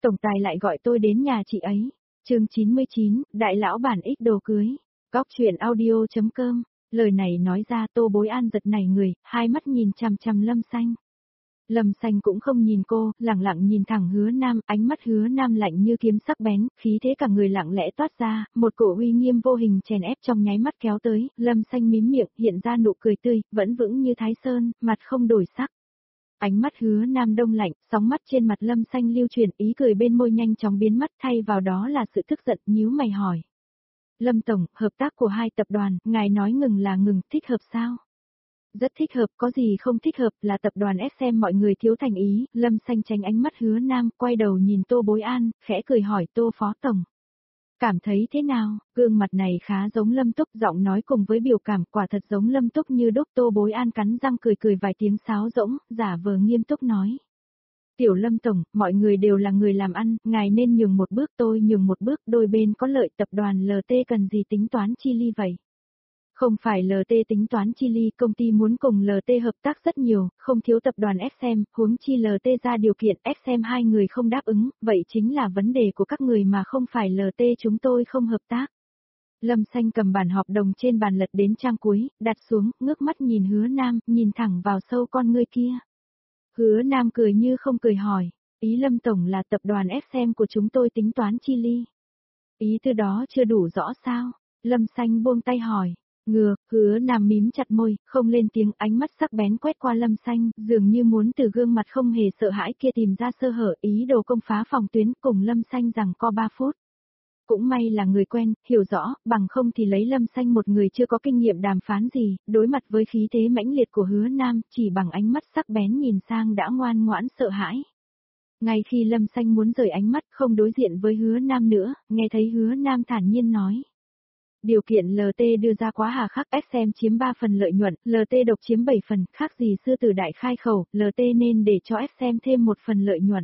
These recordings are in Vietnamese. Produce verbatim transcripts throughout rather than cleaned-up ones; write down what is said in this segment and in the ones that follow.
tổng tài lại gọi tôi đến nhà chị ấy. Chương chín mươi chín, đại lão bản ích đồ cưới. Góc truyện audio chấm com. Lời này nói ra Tô Bối An giật nảy người, hai mắt nhìn chằm chằm Lâm Xanh. Lâm Xanh cũng không nhìn cô, lẳng lặng nhìn thẳng Hứa Nam, ánh mắt Hứa Nam lạnh như kiếm sắc bén, khí thế cả người lặng lẽ toát ra, một cổ uy nghiêm vô hình chèn ép trong nháy mắt kéo tới, Lâm Xanh mím miệng, hiện ra nụ cười tươi, vẫn vững như Thái Sơn, mặt không đổi sắc. Ánh mắt Hứa Nam đông lạnh, sóng mắt trên mặt Lâm Xanh lưu chuyển, ý cười bên môi nhanh chóng biến mất, thay vào đó là sự tức giận, nhíu mày hỏi. Lâm Tổng, hợp tác của hai tập đoàn, ngài nói ngừng là ngừng, thích hợp sao? Rất thích hợp, có gì không thích hợp, là tập đoàn ép em mọi người thiếu thành ý. Lâm Xanh tránh ánh mắt Hứa Nam, quay đầu nhìn Tô Bối An, khẽ cười hỏi Tô Phó Tổng. Cảm thấy thế nào? Gương mặt này khá giống Lâm Túc, giọng nói cùng với biểu cảm quả thật giống Lâm Túc như đúc. Tô Bối An cắn răng cười cười vài tiếng sáo rỗng, giả vờ nghiêm túc nói. Tiểu Lâm Tổng, mọi người đều là người làm ăn, ngài nên nhường một bước, tôi nhường một bước, đôi bên có lợi, tập đoàn lờ tê cần gì tính toán chi ly vậy? Không phải lờ tê tính toán chi ly, công ty muốn cùng lờ tê hợp tác rất nhiều, không thiếu tập đoàn ép em, huống chi lờ tê ra điều kiện ép em hai người không đáp ứng, vậy chính là vấn đề của các người mà không phải lờ tê chúng tôi không hợp tác. Lâm Xanh cầm bản hợp đồng trên bàn lật đến trang cuối, đặt xuống, ngước mắt nhìn Hứa Nam, nhìn thẳng vào sâu con ngươi kia. Hứa Nam cười như không cười hỏi, ý Lâm Tổng là tập đoàn ép em của chúng tôi tính toán chi ly. Ý từ đó chưa đủ rõ sao? Lâm Xanh buông tay hỏi. Ngừa, Hứa Nam mím chặt môi, không lên tiếng, ánh mắt sắc bén quét qua Lâm Xanh, dường như muốn từ gương mặt không hề sợ hãi kia tìm ra sơ hở, ý đồ công phá phòng tuyến cùng Lâm Xanh rằng co ba phút. Cũng may là người quen, hiểu rõ, bằng không thì lấy Lâm Xanh một người chưa có kinh nghiệm đàm phán gì, đối mặt với khí thế mãnh liệt của Hứa Nam, chỉ bằng ánh mắt sắc bén nhìn sang đã ngoan ngoãn sợ hãi. Ngay khi Lâm Xanh muốn rời ánh mắt không đối diện với Hứa Nam nữa, nghe thấy Hứa Nam thản nhiên nói. Điều kiện lờ tê đưa ra quá hà khắc, ép em chiếm ba phần lợi nhuận, lờ tê độc chiếm bảy phần, khác gì sư tử đại khai khẩu, lờ tê nên để cho ép em thêm một phần lợi nhuận.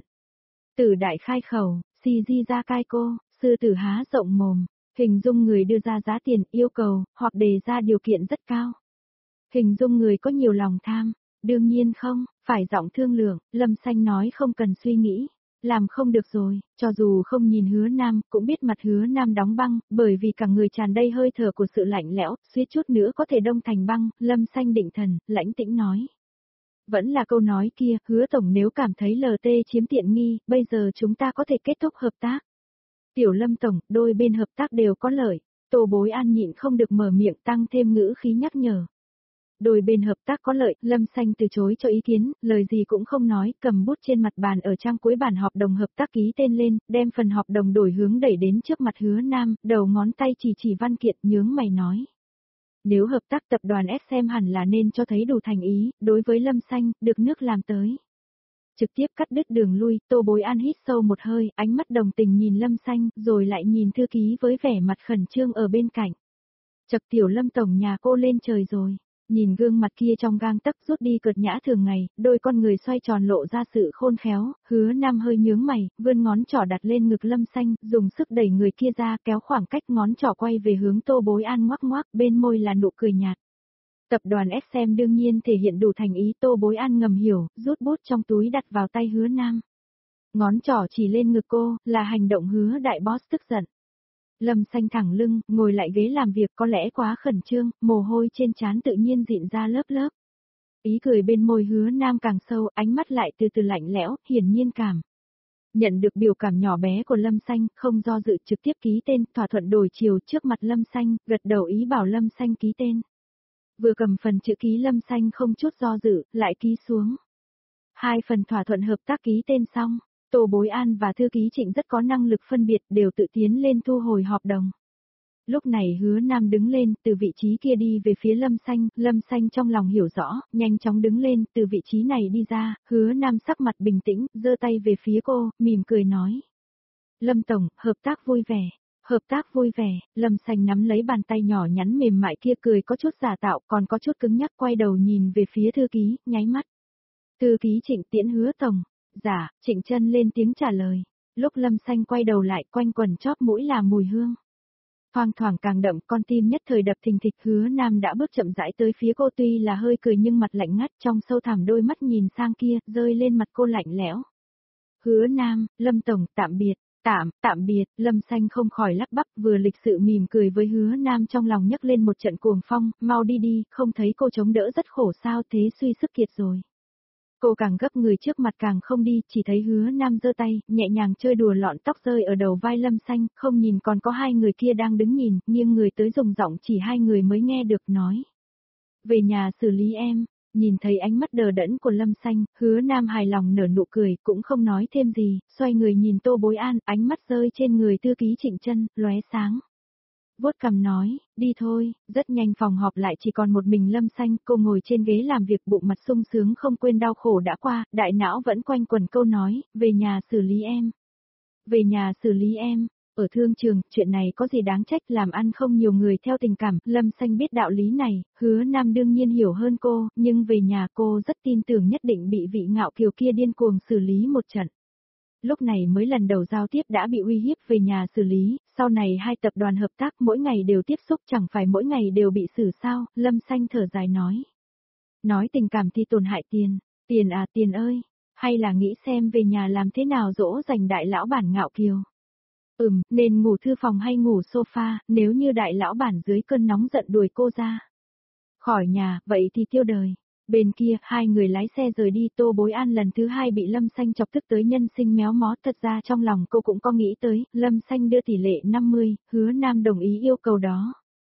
Tử đại khai khẩu, xì di ra cai cô, sư tử há rộng mồm, hình dung người đưa ra giá tiền, yêu cầu, hoặc đề ra điều kiện rất cao. Hình dung người có nhiều lòng tham, đương nhiên không, phải giọng thương lượng, Lâm Xanh nói không cần suy nghĩ. Làm không được rồi, cho dù không nhìn Hứa Nam, cũng biết mặt Hứa Nam đóng băng, bởi vì cả người tràn đầy hơi thở của sự lạnh lẽo, suýt chút nữa có thể đông thành băng, Lâm Xanh định thần, lãnh tĩnh nói. Vẫn là câu nói kia, Hứa Tổng nếu cảm thấy lờ tê chiếm tiện nghi, bây giờ chúng ta có thể kết thúc hợp tác. Tiểu Lâm Tổng, đôi bên hợp tác đều có lợi, Tô Bối An nhịn không được mở miệng tăng thêm ngữ khí nhắc nhở. Đôi bên hợp tác có lợi, Lâm Xanh từ chối cho ý kiến, lời gì cũng không nói, cầm bút trên mặt bàn ở trang cuối bản hợp đồng hợp tác ký tên lên, đem phần hợp đồng đổi hướng đẩy đến trước mặt Hứa Nam, đầu ngón tay chỉ chỉ văn kiện, nhướng mày nói. Nếu hợp tác tập đoàn ép em hẳn là nên cho thấy đủ thành ý, đối với Lâm Xanh, được nước làm tới. Trực tiếp cắt đứt đường lui, Tô Bối An hít sâu một hơi, ánh mắt đồng tình nhìn Lâm Xanh, rồi lại nhìn thư ký với vẻ mặt khẩn trương ở bên cạnh. Chật Tiểu Lâm Tổng nhà cô lên trời rồi. Nhìn gương mặt kia trong gang tấc rút đi cợt nhã thường ngày, đôi con người xoay tròn lộ ra sự khôn khéo, Hứa Nam hơi nhướng mày, vươn ngón trỏ đặt lên ngực Lâm Xanh, dùng sức đẩy người kia ra, kéo khoảng cách ngón trỏ quay về hướng Tô Bối An ngoắc ngoắc, bên môi là nụ cười nhạt. Tập đoàn ép em đương nhiên thể hiện đủ thành ý, Tô Bối An ngầm hiểu, rút bút trong túi đặt vào tay Hứa Nam. Ngón trỏ chỉ lên ngực cô, là hành động Hứa đại boss tức giận. Lâm Xanh thẳng lưng, ngồi lại ghế làm việc có lẽ quá khẩn trương, mồ hôi trên trán tự nhiên dịn ra lớp lớp. Ý cười bên môi Hứa Nam càng sâu, ánh mắt lại từ từ lạnh lẽo, hiển nhiên cảm. Nhận được biểu cảm nhỏ bé của Lâm Xanh, không do dự trực tiếp ký tên, thỏa thuận đổi chiều trước mặt Lâm Xanh, gật đầu ý bảo Lâm Xanh ký tên. Vừa cầm phần chữ ký Lâm Xanh không chút do dự, lại ký xuống. Hai phần thỏa thuận hợp tác ký tên xong. Tô Bối An và thư ký Trịnh rất có năng lực phân biệt, đều tự tiến lên thu hồi hợp đồng. Lúc này Hứa Nam đứng lên, từ vị trí kia đi về phía Lâm Xanh, Lâm Xanh trong lòng hiểu rõ, nhanh chóng đứng lên, từ vị trí này đi ra, Hứa Nam sắc mặt bình tĩnh, giơ tay về phía cô, mỉm cười nói. Lâm Tổng, hợp tác vui vẻ, hợp tác vui vẻ, Lâm Xanh nắm lấy bàn tay nhỏ nhắn mềm mại kia cười có chút giả tạo, còn có chút cứng nhắc, quay đầu nhìn về phía thư ký, nháy mắt. Thư ký Trịnh tiễn Hứa Tổng. Dạ, Trịnh Chân lên tiếng trả lời. Lúc Lâm Xanh quay đầu lại, quanh quần chóp mũi là mùi hương. Thoang thoảng càng đậm, con tim nhất thời đập thình thịch. Hứa Nam đã bước chậm rãi tới phía cô, tuy là hơi cười nhưng mặt lạnh ngắt, trong sâu thẳm đôi mắt nhìn sang kia, rơi lên mặt cô lạnh lẽo. Hứa Nam, Lâm Tổng, tạm biệt. Tạm, tạm biệt, Lâm Xanh không khỏi lắp bắp, vừa lịch sự mỉm cười với Hứa Nam, trong lòng nhấc lên một trận cuồng phong, mau đi đi, không thấy cô chống đỡ rất khổ sao, thế suy sức kiệt rồi. Cô càng gấp, người trước mặt càng không đi, chỉ thấy Hứa Nam giơ tay, nhẹ nhàng chơi đùa lọn tóc rơi ở đầu vai Lâm Xanh, không nhìn còn có hai người kia đang đứng nhìn, nghiêng người tới dùng giọng chỉ hai người mới nghe được nói. Về nhà xử lý em. Nhìn thấy ánh mắt đờ đẫn của Lâm Xanh, Hứa Nam hài lòng nở nụ cười, cũng không nói thêm gì, xoay người nhìn Tô Bối An, ánh mắt rơi trên người thư ký Trịnh Chân, lóe sáng. Vuốt cằm nói, đi thôi, rất nhanh phòng họp lại chỉ còn một mình Lâm Xanh, cô ngồi trên ghế làm việc bụng mặt sung sướng không quên đau khổ đã qua, đại não vẫn quanh quẩn câu nói, về nhà xử lý em. Về nhà xử lý em. Ở thương trường, chuyện này có gì đáng trách, làm ăn không nhiều người theo tình cảm, Lâm Xanh biết đạo lý này, Hứa Nam đương nhiên hiểu hơn cô, nhưng về nhà cô rất tin tưởng nhất định bị vị ngạo kiều kia điên cuồng xử lý một trận. Lúc này mới lần đầu giao tiếp đã bị uy hiếp về nhà xử lý, sau này hai tập đoàn hợp tác mỗi ngày đều tiếp xúc chẳng phải mỗi ngày đều bị xử sao, Lâm Xanh thở dài nói. Nói tình cảm thì tổn hại tiền, tiền à tiền ơi, hay là nghĩ xem về nhà làm thế nào dỗ dành đại lão bản ngạo kiều. Ừm, nên ngủ thư phòng hay ngủ sofa, nếu như đại lão bản dưới cơn nóng giận đuổi cô ra khỏi nhà, vậy thì tiêu đời. Bên kia, hai người lái xe rời đi, Tô Bối An lần thứ hai bị Lâm Xanh chọc tức tới nhân sinh méo mó, thật ra trong lòng cô cũng có nghĩ tới, Lâm Xanh đưa tỷ lệ năm mươi, Hứa Nam đồng ý yêu cầu đó.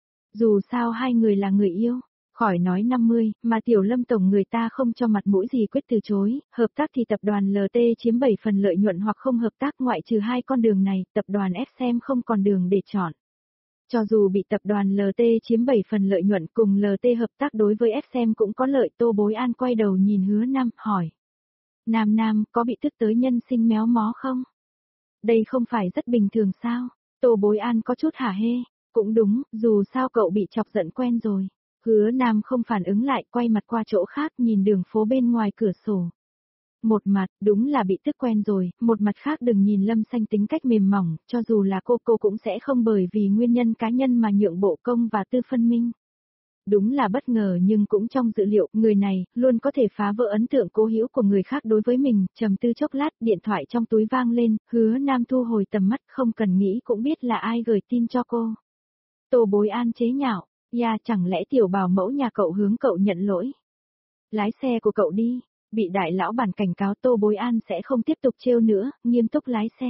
Dù sao hai người là người yêu, khỏi nói năm mươi, mà tiểu Lâm Tổng người ta không cho mặt mũi gì quyết từ chối, hợp tác thì tập đoàn lờ tê chiếm bảy phần lợi nhuận hoặc không hợp tác, ngoại trừ hai con đường này, tập đoàn ép xê em không còn đường để chọn. Cho dù bị tập đoàn lờ tê chiếm bảy phần lợi nhuận cùng lờ tê hợp tác đối với ép xê em cũng có lợi. Tô Bối An quay đầu nhìn Hứa Nam, hỏi. Nam Nam, có bị tức tới nhân sinh méo mó không? Đây không phải rất bình thường sao? Tô Bối An có chút hả hê. Cũng đúng, dù sao cậu bị chọc giận quen rồi. Hứa Nam không phản ứng lại, quay mặt qua chỗ khác nhìn đường phố bên ngoài cửa sổ. Một mặt, đúng là bị tức quen rồi, một mặt khác đừng nhìn Lâm Xanh tính cách mềm mỏng, cho dù là cô cô cũng sẽ không bởi vì nguyên nhân cá nhân mà nhượng bộ công và tư phân minh. Đúng là bất ngờ nhưng cũng trong dự liệu, người này, luôn có thể phá vỡ ấn tượng cố hữu của người khác đối với mình, trầm tư chốc lát, điện thoại trong túi vang lên, Hứa Nam thu hồi tầm mắt, không cần nghĩ cũng biết là ai gửi tin cho cô. Tô Bối An chế nhạo, ya chẳng lẽ tiểu bảo mẫu nhà cậu hướng cậu nhận lỗi. Lái xe của cậu đi. Bị đại lão bản cảnh cáo, Tô Bối An sẽ không tiếp tục trêu nữa, nghiêm túc lái xe.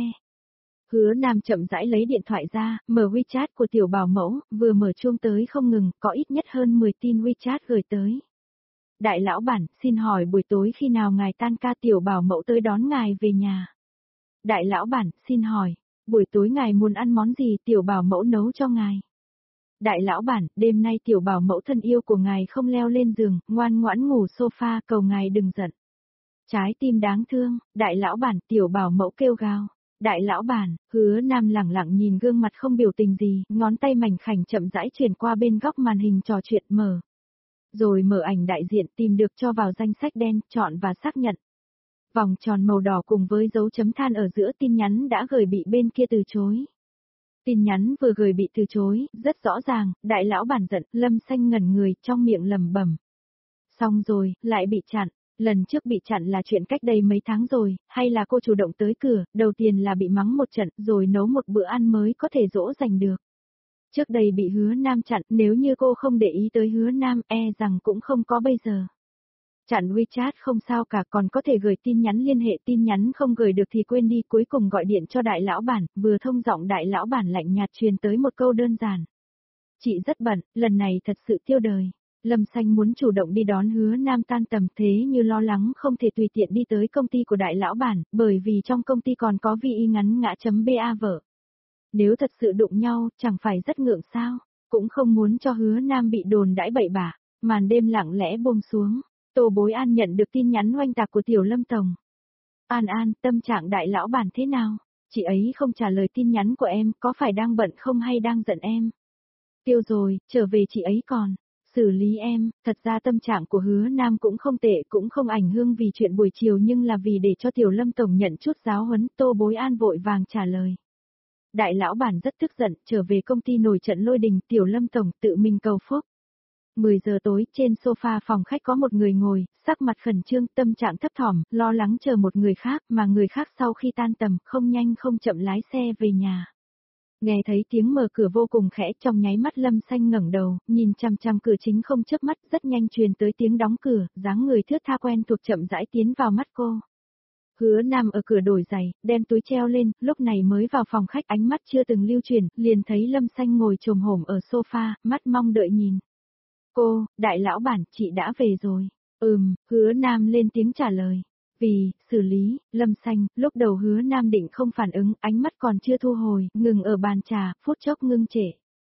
Hứa Nam chậm rãi lấy điện thoại ra, mở WeChat của tiểu bảo mẫu, vừa mở chuông tới không ngừng, có ít nhất hơn mười tin WeChat gửi tới. Đại lão bản, xin hỏi buổi tối khi nào ngài tan ca, tiểu bảo mẫu tới đón ngài về nhà. Đại lão bản, xin hỏi, buổi tối ngài muốn ăn món gì, tiểu bảo mẫu nấu cho ngài. Đại lão bản, đêm nay tiểu bảo mẫu thân yêu của ngài không leo lên giường, ngoan ngoãn ngủ sofa, cầu ngài đừng giận. Trái tim đáng thương, đại lão bản, tiểu bảo mẫu kêu gào. Đại lão bản, Hứa Nam lẳng lặng nhìn gương mặt không biểu tình gì, ngón tay mảnh khảnh chậm rãi chuyển qua bên góc màn hình trò chuyện mở. Rồi mở ảnh đại diện tìm được cho vào danh sách đen, chọn và xác nhận. Vòng tròn màu đỏ cùng với dấu chấm than ở giữa tin nhắn đã gửi bị bên kia từ chối. Tin nhắn vừa gửi bị từ chối, rất rõ ràng, đại lão bản giận, Lâm Xanh ngẩn người, trong miệng lẩm bẩm. Xong rồi, lại bị chặn, lần trước bị chặn là chuyện cách đây mấy tháng rồi, hay là cô chủ động tới cửa, đầu tiên là bị mắng một trận, rồi nấu một bữa ăn mới có thể dỗ dành được. Trước đây bị Hứa Nam chặn, nếu như cô không để ý tới Hứa Nam, e rằng cũng không có bây giờ. Chặn WeChat không sao cả, còn có thể gửi tin nhắn liên hệ, tin nhắn không gửi được thì quên đi, cuối cùng gọi điện cho đại lão bản, vừa thông giọng đại lão bản lạnh nhạt truyền tới một câu đơn giản. Chị rất bận, lần này thật sự tiêu đời. Lâm Xanh muốn chủ động đi đón Hứa Nam tan tầm, thế như lo lắng không thể tùy tiện đi tới công ty của đại lão bản, bởi vì trong công ty còn có vi y ngắn ngã.ba vợ. Nếu thật sự đụng nhau, chẳng phải rất ngượng sao, cũng không muốn cho Hứa Nam bị đồn đãi bậy bạ. Màn đêm lặng lẽ buông xuống. Tô Bối An nhận được tin nhắn oanh tạc của tiểu Lâm Tổng. An An, tâm trạng đại lão bản thế nào? Chị ấy không trả lời tin nhắn của em, có phải đang bận không hay đang giận em? Tiêu rồi, trở về chị ấy còn xử lý em. Thật ra tâm trạng của Hứa Nam cũng không tệ, cũng không ảnh hưởng vì chuyện buổi chiều, nhưng là vì để cho tiểu Lâm Tổng nhận chút giáo huấn, Tô Bối An vội vàng trả lời. Đại lão bản rất tức giận, trở về công ty nổi trận lôi đình, tiểu Lâm Tổng tự mình cầu phúc. mười giờ tối, trên sofa phòng khách có một người ngồi, sắc mặt khẩn trương, tâm trạng thấp thỏm, lo lắng chờ một người khác, mà người khác sau khi tan tầm, không nhanh không chậm lái xe về nhà. Nghe thấy tiếng mở cửa vô cùng khẽ, trong nháy mắt Lâm Xanh ngẩng đầu, nhìn chằm chằm cửa chính không chớp mắt, rất nhanh truyền tới tiếng đóng cửa, dáng người thướt tha quen thuộc chậm rãi tiến vào mắt cô. Hứa Nam ở cửa đổi giày, đem túi treo lên, lúc này mới vào phòng khách, ánh mắt chưa từng lưu chuyển, liền thấy Lâm Xanh ngồi chồm hổm ở sofa, mắt mong đợi nhìn. Cô, đại lão bản, chị đã về rồi. Ừm, Hứa Nam lên tiếng trả lời. Vì, xử lý, Lâm Xanh, lúc đầu Hứa Nam định không phản ứng, ánh mắt còn chưa thu hồi, ngừng ở bàn trà, phút chốc ngưng trệ.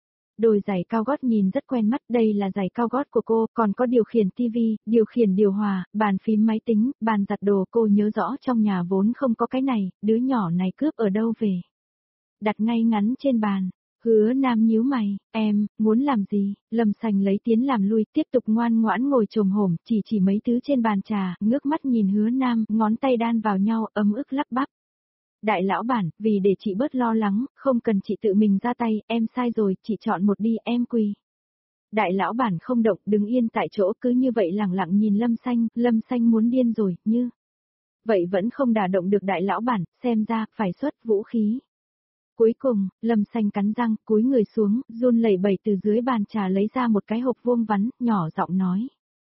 Đôi giày cao gót nhìn rất quen mắt, đây là giày cao gót của cô, còn có điều khiển tivi, điều khiển điều hòa, bàn phím máy tính, bàn giặt đồ, cô nhớ rõ trong nhà vốn không có cái này, đứa nhỏ này cướp ở đâu về. Đặt ngay ngắn trên bàn. Hứa Nam nhíu mày, em, muốn làm gì? Lâm Xanh lấy tiến làm lui, tiếp tục ngoan ngoãn ngồi chồm hổm, chỉ chỉ mấy thứ trên bàn trà, ngước mắt nhìn Hứa Nam, ngón tay đan vào nhau, ấm ức lắp bắp. Đại lão bản, vì để chị bớt lo lắng, không cần chị tự mình ra tay, em sai rồi, chị chọn một đi, em quỳ. Đại lão bản không động, đứng yên tại chỗ, cứ như vậy lẳng lặng nhìn Lâm Xanh, Lâm Xanh muốn điên rồi, như. Vậy vẫn không đả động được đại lão bản, xem ra, phải xuất vũ khí. Cuối cùng, Lâm Xanh cắn răng, cúi người xuống, run lẩy bẩy từ dưới bàn trà lấy ra một cái hộp vuông vắn, nhỏ giọng nói.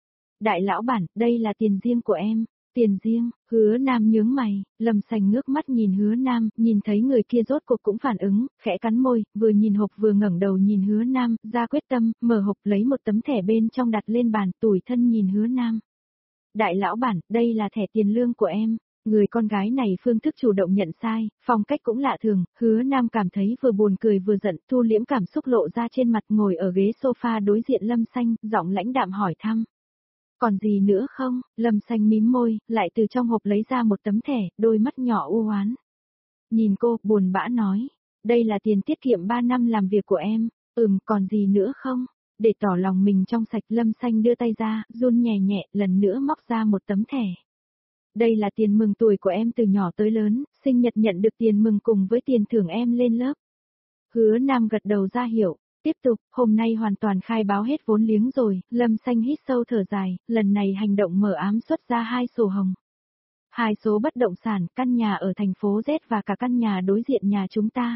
Đại lão bản, đây là tiền riêng của em. Tiền riêng, Hứa Nam nhướng mày, Lâm Xanh ngước mắt nhìn Hứa Nam, nhìn thấy người kia rốt cuộc cũng phản ứng, khẽ cắn môi, vừa nhìn hộp vừa ngẩng đầu nhìn Hứa Nam, ra quyết tâm, mở hộp lấy một tấm thẻ bên trong đặt lên bàn, tủi thân nhìn Hứa Nam. Đại lão bản, đây là thẻ tiền lương của em. Người con gái này phương thức chủ động nhận sai, phong cách cũng lạ thường, Hứa Nam cảm thấy vừa buồn cười vừa giận, thu liễm cảm xúc lộ ra trên mặt, ngồi ở ghế sofa đối diện Lâm Xanh, giọng lãnh đạm hỏi thăm. Còn gì nữa không? Lâm Xanh mím môi, lại từ trong hộp lấy ra một tấm thẻ, đôi mắt nhỏ u oán. Nhìn cô, buồn bã nói, đây là tiền tiết kiệm ba năm làm việc của em, ừm, còn gì nữa không? Để tỏ lòng mình trong sạch, Lâm Xanh đưa tay ra, run nhẹ nhẹ, lần nữa móc ra một tấm thẻ. Đây là tiền mừng tuổi của em từ nhỏ tới lớn, sinh nhật nhận được tiền mừng cùng với tiền thưởng em lên lớp. Hứa Nam gật đầu ra hiểu. Tiếp tục, hôm nay hoàn toàn khai báo hết vốn liếng rồi, Lâm Xanh hít sâu thở dài, lần này hành động mở ám xuất ra hai sổ hồng. Hai số bất động sản, căn nhà ở thành phố Z và cả căn nhà đối diện nhà chúng ta.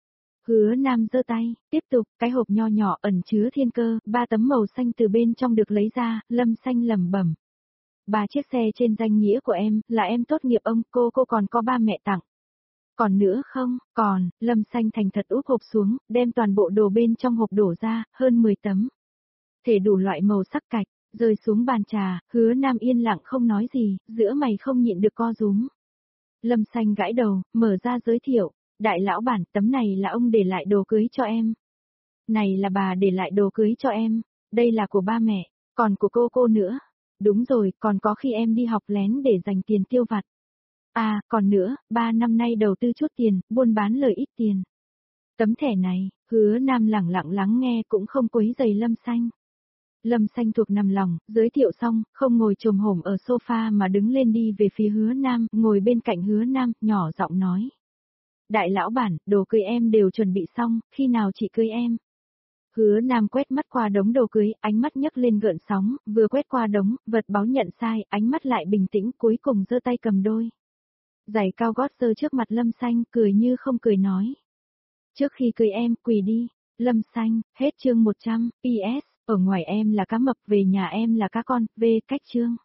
Hứa Nam giơ tay, tiếp tục, cái hộp nho nhỏ ẩn chứa thiên cơ, ba tấm màu xanh từ bên trong được lấy ra, Lâm Xanh lẩm bẩm. Ba chiếc xe trên danh nghĩa của em, là em tốt nghiệp ông, cô cô còn có ba mẹ tặng. Còn nữa không? Còn, Lâm Xanh thành thật úp hộp xuống, đem toàn bộ đồ bên trong hộp đổ ra, hơn mười tấm. Thể đủ loại màu sắc cạch, rơi xuống bàn trà, Hứa Nam yên lặng không nói gì, giữa mày không nhịn được co rúm. Lâm Xanh gãi đầu, mở ra giới thiệu, đại lão bản, tấm này là ông để lại đồ cưới cho em. Này là bà để lại đồ cưới cho em, đây là của ba mẹ, còn của cô cô nữa. Đúng rồi, còn có khi em đi học lén để dành tiền tiêu vặt. À, còn nữa, ba năm nay đầu tư chút tiền, buôn bán lời ít tiền. Tấm thẻ này, Hứa Nam lẳng lặng lắng nghe cũng không quấy rầy Lâm Xanh. Lâm Xanh thuộc nằm lòng, giới thiệu xong, không ngồi chồm hổm ở sofa mà đứng lên đi về phía Hứa Nam, ngồi bên cạnh Hứa Nam, nhỏ giọng nói. Đại lão bản, đồ cưới em đều chuẩn bị xong, khi nào chị cưới em? Hứa Nam quét mắt qua đống đồ cưới, ánh mắt nhấc lên gợn sóng, vừa quét qua đống, vật báo nhận sai, ánh mắt lại bình tĩnh, cuối cùng giơ tay cầm đôi. Giày cao gót giơ trước mặt Lâm Xanh, cười như không cười nói. Trước khi cưới em, quỳ đi. Lâm Xanh, hết chương một trăm, pê ét, ở ngoài em là cá mập, về nhà em là cá con, về cách chương.